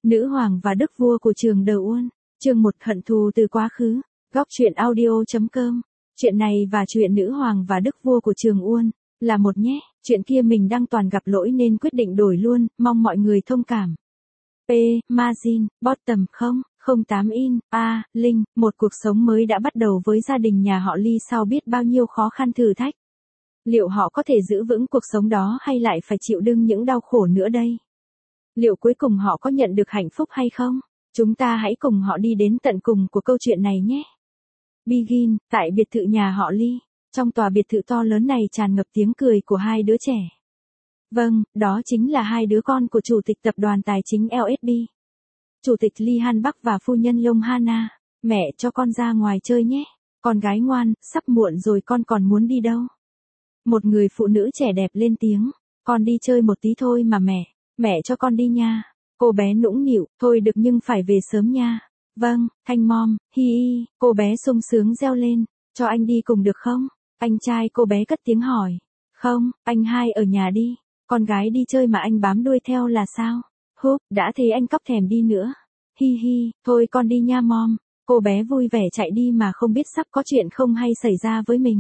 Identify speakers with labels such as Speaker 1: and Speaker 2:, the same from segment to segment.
Speaker 1: Nữ hoàng và đức vua của trường Đờ Uôn. Chương 1 Hận thù từ quá khứ. Góc truyện audio.com. Chuyện này và chuyện nữ hoàng và đức vua của trường Uôn là một nhé. Chuyện kia mình đang toàn gặp lỗi nên quyết định đổi luôn, mong mọi người thông cảm. P. Margin, bottom 08 in, Linh, một cuộc sống mới đã bắt đầu với gia đình nhà họ Ly sau biết bao nhiêu khó khăn thử thách. Liệu họ có thể giữ vững cuộc sống đó hay lại phải chịu đựng những đau khổ nữa đây? Liệu cuối cùng họ có nhận được hạnh phúc hay không? Chúng ta hãy cùng họ đi đến tận cùng của câu chuyện này nhé. Begin, tại biệt thự nhà họ Ly. Trong tòa biệt thự to lớn này tràn ngập tiếng cười của hai đứa trẻ. Vâng, đó chính là hai đứa con của chủ tịch tập đoàn tài chính LSB. Chủ tịch Lee Han Bắc và phu nhân Yong Hana. Mẹ cho con ra ngoài chơi nhé. Con gái ngoan, sắp muộn rồi con còn muốn đi đâu? Một người phụ nữ trẻ đẹp lên tiếng. Con đi chơi một tí thôi mà mẹ cho con đi nha. Cô bé nũng nịu, thôi được nhưng phải về sớm nha. Vâng, Thanh Mom, hi, cô bé sung sướng reo lên. Cho anh đi cùng được không? Anh trai cô bé cất tiếng hỏi. Không, anh hai ở nhà đi. Con gái đi chơi mà anh bám đuôi theo là sao? Húp, đã thế anh cóc thèm đi nữa. Hi, thôi con đi nha Mom. Cô bé vui vẻ chạy đi mà không biết sắp có chuyện không hay xảy ra với mình.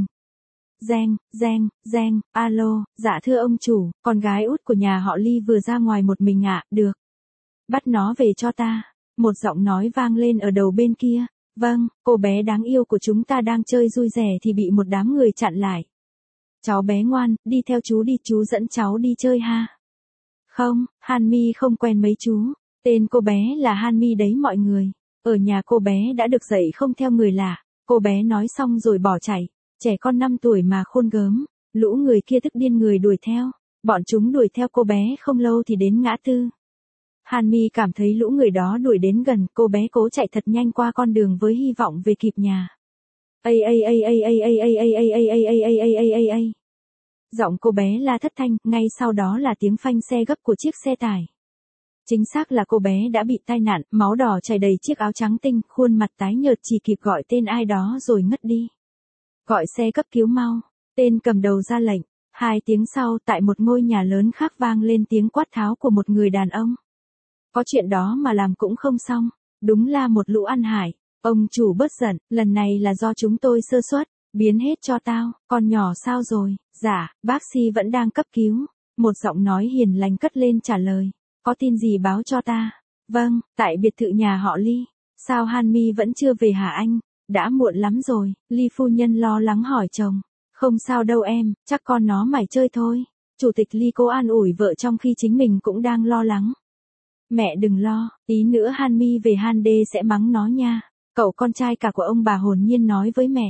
Speaker 1: Reng, alo, dạ thưa ông chủ, con gái út của nhà họ Ly vừa ra ngoài một mình ạ, được. Bắt nó về cho ta. Một giọng nói vang lên ở đầu bên kia. Vâng, cô bé đáng yêu của chúng ta đang chơi vui vẻ thì bị một đám người chặn lại. Cháu bé ngoan, đi theo chú đi, chú dẫn cháu đi chơi ha. Không, Hanmi không quen mấy chú. Tên cô bé là Hanmi đấy mọi người. Ở nhà cô bé đã được dạy không theo người lạ. Cô bé nói xong rồi bỏ chạy. Trẻ con 5 tuổi mà khôn gớm. Lũ người kia tức điên người đuổi theo. Bọn chúng đuổi theo cô bé không lâu thì đến ngã tư. Hanmi cảm thấy lũ người đó đuổi đến gần, cô bé cố chạy thật nhanh qua con đường với hy vọng về kịp nhà. Giọng cô bé la thất thanh, ngay sau đó là tiếng phanh xe gấp của chiếc xe tải. Chính xác là cô bé đã bị tai nạn, máu đỏ chảy đầy chiếc áo trắng tinh, khuôn mặt tái nhợt chỉ kịp gọi tên ai đó rồi ngất đi. Gọi xe cấp cứu mau, tên cầm đầu ra lệnh. 2 tiếng sau, tại một ngôi nhà lớn khác vang lên tiếng quát tháo của một người đàn ông. Có chuyện đó mà làm cũng không xong, đúng là một lũ ăn hại. Ông chủ bớt giận, lần này là do chúng tôi sơ suất, biến hết cho tao. Con nhỏ sao rồi? Dạ, bác sĩ vẫn đang cấp cứu. Một giọng nói hiền lành cất lên trả lời. Có tin gì báo cho ta? Vâng, tại biệt thự nhà họ Ly. Sao Hanmi vẫn chưa về hả anh? Đã muộn lắm rồi. Ly phu nhân lo lắng hỏi chồng. Không sao đâu em, chắc con nó mải chơi thôi. Chủ tịch Ly cố an ủi vợ trong khi chính mình cũng đang lo lắng. Mẹ đừng lo, tí nữa Hanmi về Hande sẽ mắng nó nha. Cậu con trai cả của ông bà hồn nhiên nói với mẹ.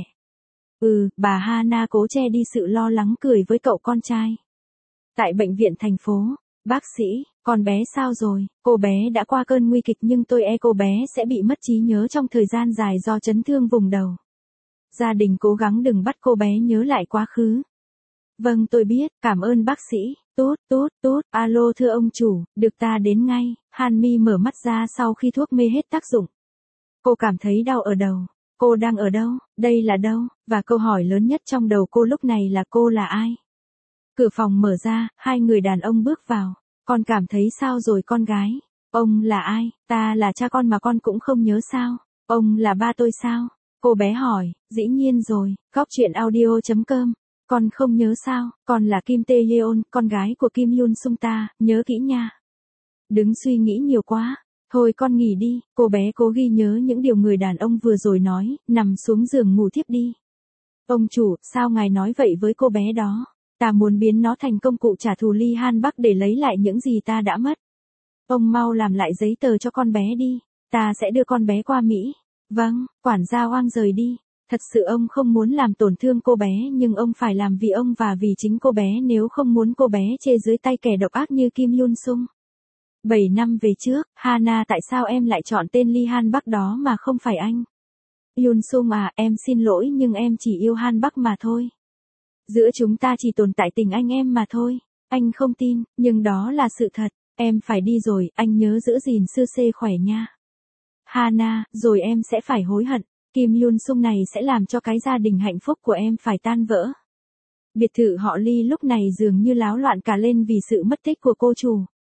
Speaker 1: Bà Hana cố che đi sự lo lắng cười với cậu con trai. Tại bệnh viện thành phố, bác sĩ, con bé sao rồi? Cô bé đã qua cơn nguy kịch nhưng tôi cô bé sẽ bị mất trí nhớ trong thời gian dài do chấn thương vùng đầu. Gia đình cố gắng đừng bắt cô bé nhớ lại quá khứ. Vâng tôi biết, cảm ơn bác sĩ. Tốt, alo thưa ông chủ, được ta đến ngay. Hanmi mở mắt ra sau khi thuốc mê hết tác dụng. Cô cảm thấy đau ở đầu. Cô đang ở đâu? Đây là đâu? Và câu hỏi lớn nhất trong đầu cô lúc này là cô là ai? Cửa phòng mở ra, 2 người đàn ông bước vào. Con cảm thấy sao rồi con gái? Ông là ai? Ta là cha con mà con cũng không nhớ sao? Ông là ba tôi sao? Cô bé hỏi, dĩ nhiên rồi, góc truyện audio.com. Con không nhớ sao, con là Kim Tae Yeon, con gái của Kim Yoon Sung ta, nhớ kỹ nha. Đừng suy nghĩ nhiều quá, thôi con nghỉ đi, cô bé cố ghi nhớ những điều người đàn ông vừa rồi nói, nằm xuống giường ngủ thiếp đi. Ông chủ, sao ngài nói vậy với cô bé đó? Ta muốn biến nó thành công cụ trả thù Lee Han Bắc để lấy lại những gì ta đã mất. Ông mau làm lại giấy tờ cho con bé đi, ta sẽ đưa con bé qua Mỹ. Vâng, quản gia Hoang rời đi. Thật sự ông không muốn làm tổn thương cô bé nhưng ông phải làm vì ông và vì chính cô bé nếu không muốn cô bé chê dưới tay kẻ độc ác như Kim Yoon Sung. 7 năm về trước, Hana tại sao em lại chọn tên Lee Han Bắc đó mà không phải anh? Yoon Sung à, em xin lỗi nhưng em chỉ yêu Han Bắc mà thôi. Giữa chúng ta chỉ tồn tại tình anh em mà thôi. Anh không tin, nhưng đó là sự thật. Em phải đi rồi, anh nhớ giữ gìn sư xê khỏe nha. Hana, rồi em sẽ phải hối hận. Kim Yoon Sung này sẽ làm cho cái gia đình hạnh phúc của em phải tan vỡ. Biệt thự họ Ly lúc này dường như láo loạn cả lên vì sự mất tích của cô chủ.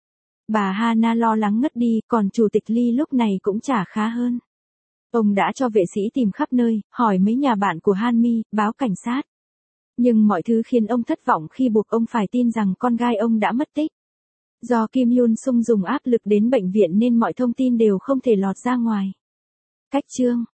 Speaker 1: Bà Hana lo lắng ngất đi, còn Chủ tịch Lee lúc này cũng chả khá hơn. Ông đã cho vệ sĩ tìm khắp nơi, hỏi mấy nhà bạn của Hanmi, báo cảnh sát. Nhưng mọi thứ khiến ông thất vọng khi buộc ông phải tin rằng con gái ông đã mất tích. Do Kim Yoon Sung dùng áp lực đến bệnh viện nên mọi thông tin đều không thể lọt ra ngoài. Cách chương